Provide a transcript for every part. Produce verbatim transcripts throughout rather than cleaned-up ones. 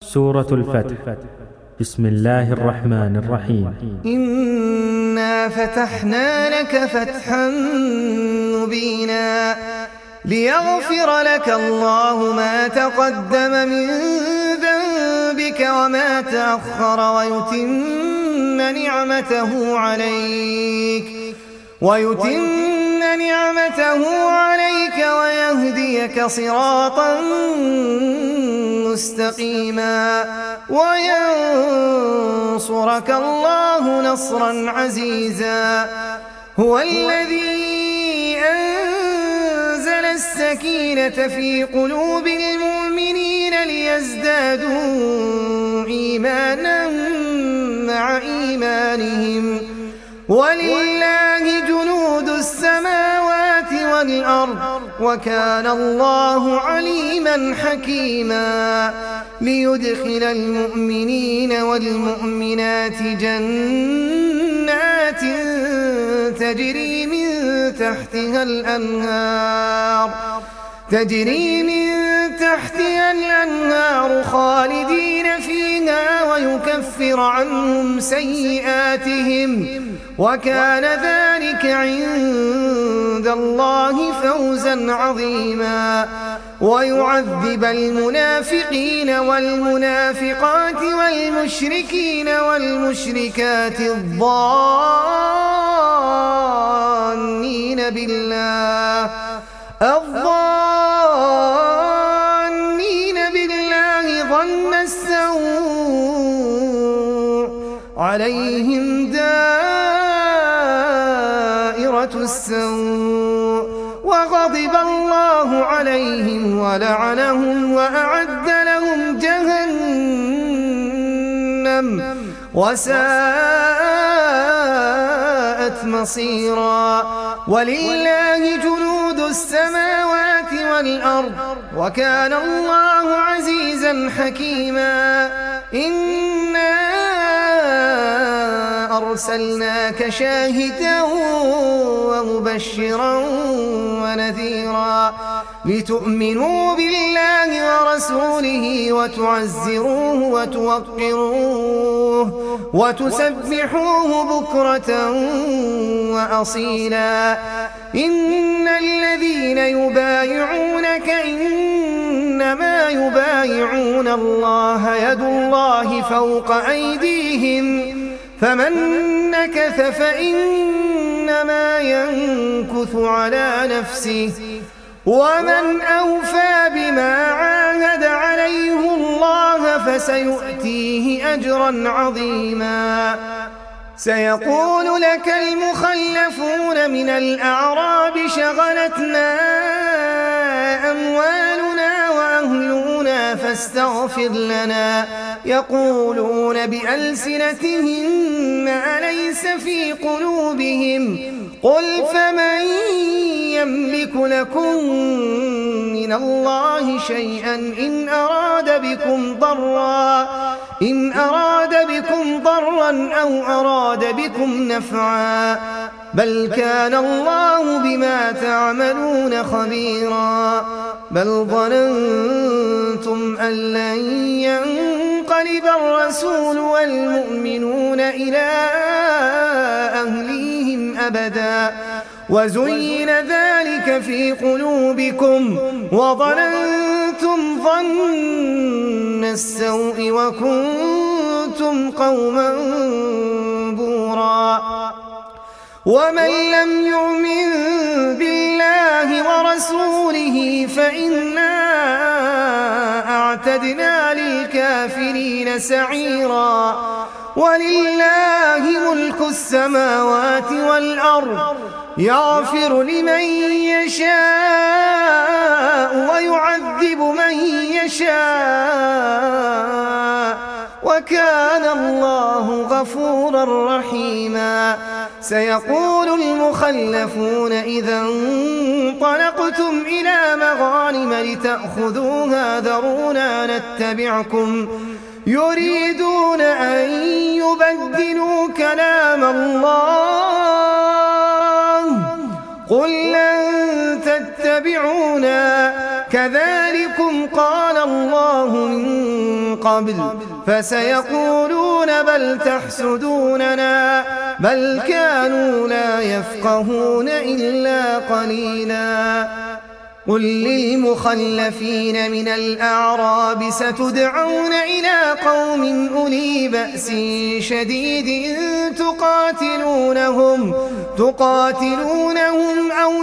سورة الفتح. بسم الله الرحمن الرحيم. إنا فتحنا لك فتحا مبينا ليغفر لك الله ما تقدم من ذنبك وما تأخر ويتم نعمته عليك ويتم نعمته عليك ويهديك صراطا مستقيما وينصرك الله نصرا عزيزا. هو الذي أنزل السكينة في قلوب المؤمنين ليزدادوا إيمانا مع إيمانهم ولله جنود السماوات والأرض وكان الله عليما حكيما. ليدخل المؤمنين والمؤمنات جنات تجري من تحتها الأنهار تجري من تحتها الأنهار خالدين فيها ويكفر عنهم سيئاتهم وكان ذلك عند الله فوزا عظيما. ويعذب المنافقين والمنافقات والمشركين والمشركات الظانين بالله الظانين بالله ظن السوء عليهم دائرة السوء وغضب الله عليهم ولعنهم وأعد لهم جهنم وساءت مصيرا. ولله جنود السماوات والأرض وكان الله عزيزا حكيما. إنا أرسلناك شاهدا ومبشرا ونذيرا لتؤمنوا بالله ورسوله وتعزروه وتوقروه وتسبحوه بكرة وأصيلا. إن الذين يبايعونك إنما يبايعون الله يد الله فوق أيديهم فمن نكث فإنما ينكث على نفسه ومن أوفى بما عاهد عليه الله فسيؤتيه أجرا عظيما. سيقول لك المخلفون من الأعراب شغلتنا أموالنا وأهلنا فاستغفر لنا يقولون بألسنتهم ما ليس في قلوبهم قل فمن يملك لكم من الله شيئا إن أراد بكم ضرا إن أراد بكم ضرا أو أراد بكم نفعا بل كان الله بما تعملون خبيرا. بل ظننتم أن لن ينقلب الرسول والمؤمنون إلى أهليهم أبدا وزين ذلك في قلوبكم وظننتم ظن السوء وكنتم قوما بورا. ومن لم يؤمن بالله ورسوله فإنا أعتدنا للكافرين سعيرا. ولله ملك السماوات والأرض يغفر لمن يشاء ويعذب من يشاء وكان الله غفورا رحيما. سيقول المخلفون إذا انطلقتم إلى مغانم لتأخذوها ذرونا نتبعكم يريدون أن يبدلوا كلام الله قل لن تتبعونا كذلكم قال الله من قبل فسيقولون بل تحسدوننا بل كانوا لا يفقهون إلا قليلا قل للمخلفين من الأعراب ستدعون إلى قوم أولي بأس شديد تقاتلونهم تقاتلونهم أو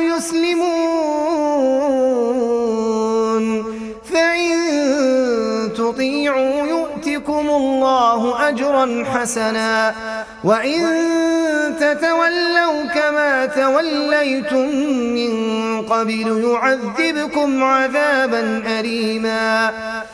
يسلمون فإن تطيعوا يؤتكم الله أجرا حسنا وإن تتولوا كما توليتم من قبل يعذبكم عذابا أليما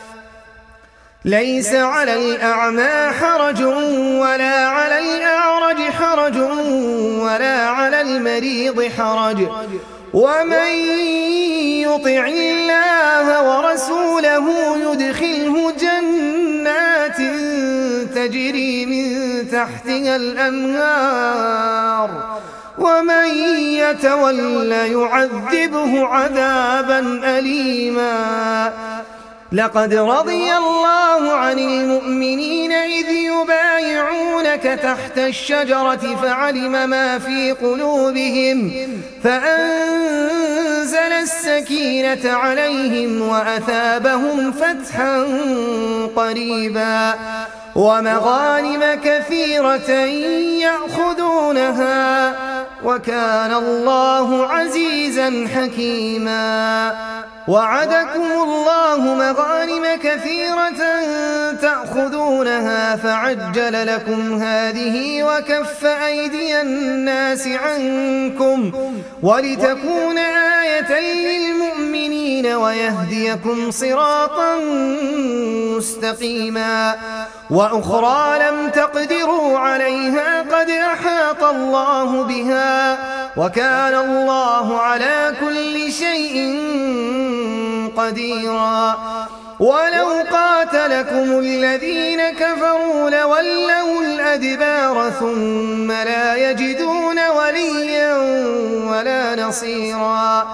ليس على الأعمى حرج ولا على الأعرج حرج ولا على المريض حرج ومن يطع الله ورسوله يدخله جنات تجري من تحتها الأنهار ومن يتولى يعذبه عذابا أليما لقد رضي الله عن المؤمنين إذ يبايعونك تحت الشجرة فعلم ما في قلوبهم فأنزل السكينة عليهم وأثابهم فتحا قريبا ومغانم كثيرة يأخذونها وكان الله عزيزا حكيما وعدكم الله مغانم كثيرة تأخذونها فعجل لكم هذه وكف أيدي الناس عنكم ولتكون آية للمؤمنين ويهديكم صراطا مستقيما وأخرى لم تقدروا عليها قد أحاط الله بها وكان الله على كل شيء قديرا ولو قاتلكم الذين كفروا لولوا الأدبار ثم لا يجدون وليا ولا نصيرا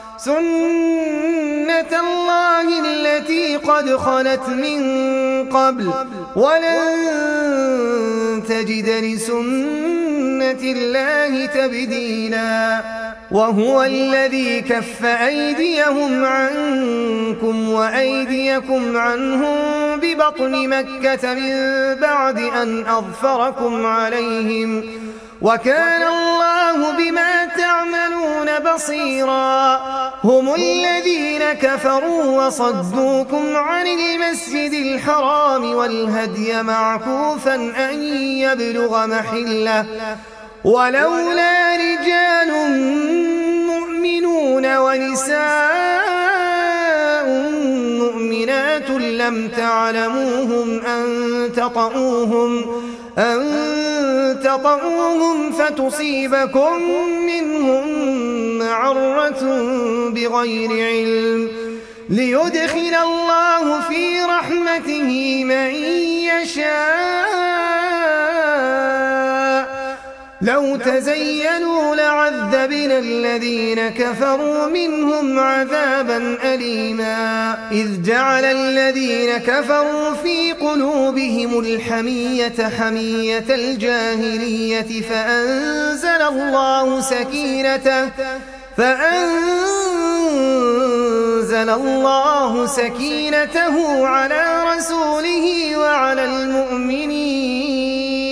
سنة الله التي قد خلت من قبل ولن تجد لسنة الله تبديلا وهو الذي كف أيديهم عنكم وأيديكم عنهم ببطن مكة من بعد أن أظفركم عليهم وكان الله بما تعملون بصيرا هم الذين كفروا وصدوكم عن المسجد الحرام والهدي معكوفا أن يبلغ محله ولولا رجال مؤمنون ونساء مؤمنات لم تعلموهم أن تطؤوهم أن تطؤوهم فتصيبكم منهم معرة بغير علم ليدخل الله في رحمته من يشاء لو تزينوا لعذبنا الذين كفروا منهم عذابا أليما إذ جعل الذين كفروا في قلوبهم الحمية حمية الجاهلية فأنزل الله سكينته فأنزل الله سكينته على رسوله وعلى المؤمنين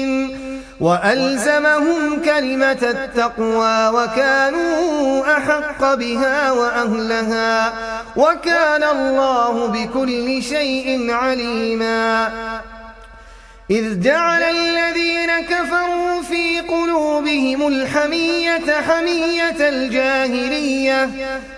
وألزمهم كلمة التقوى وكانوا أحق بها وأهلها وكان الله بكل شيء عليما إذ جعل الذين كفروا في قلوبهم الحمية حمية الجاهلية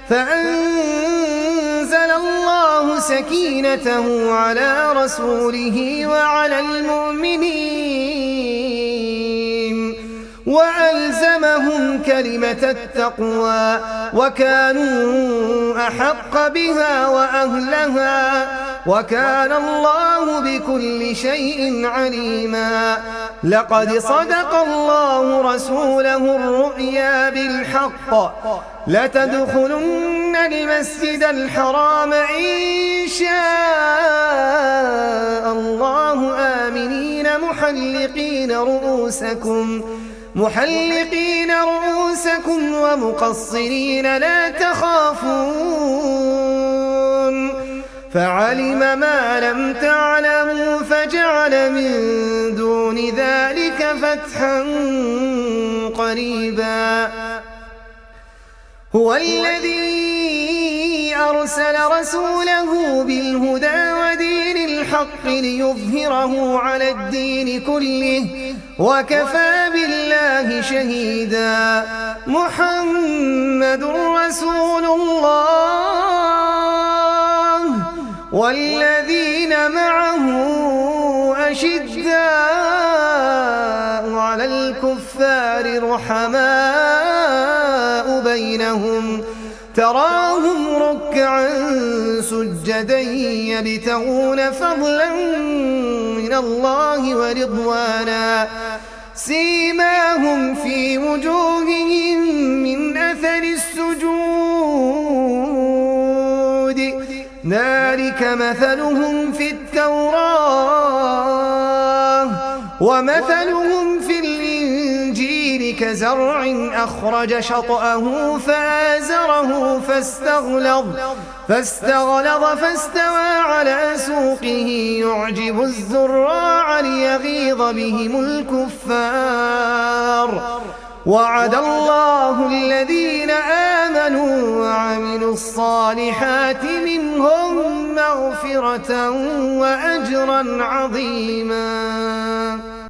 فأنزل الله سكينته على رسوله وعلى المؤمنين وألزمهم كلمة التقوى وكانوا أحق بها وأهلها وكان الله بكل شيء عليما. لقد صدق الله رسوله الرؤيا بالحق لتدخلن المسجد الحرام إن شاء الله آمنين محلقين رؤوسكم محلقين رؤوسكم ومقصرين لا تخافون فعلم ما لم تعلموا فجعل من دون ذلك فتحا قريبا. هو الذي أرسل رسوله بالهدى ودين الحق ليظهره على الدين كله وكفى بالله شهيدا. محمد رسول الله والذين معه أشداء على الكفار رحماء بينهم تراهم ركعا سجدا يبتغون فضلا من الله ورضوانا سيماهم في وجوههم من أثر السجود ذلك مثلهم في التوراة ومثلهم في الإنجيل كزرع أخرج شطأه فآزره فاستغلظ فاستغلظ فاستوى على سوقه يعجب الزراع ليغيظ بهم الكفار. وعد الله الذين آمنوا وعملوا الصالحات منهم مغفرة وأجرا عظيما.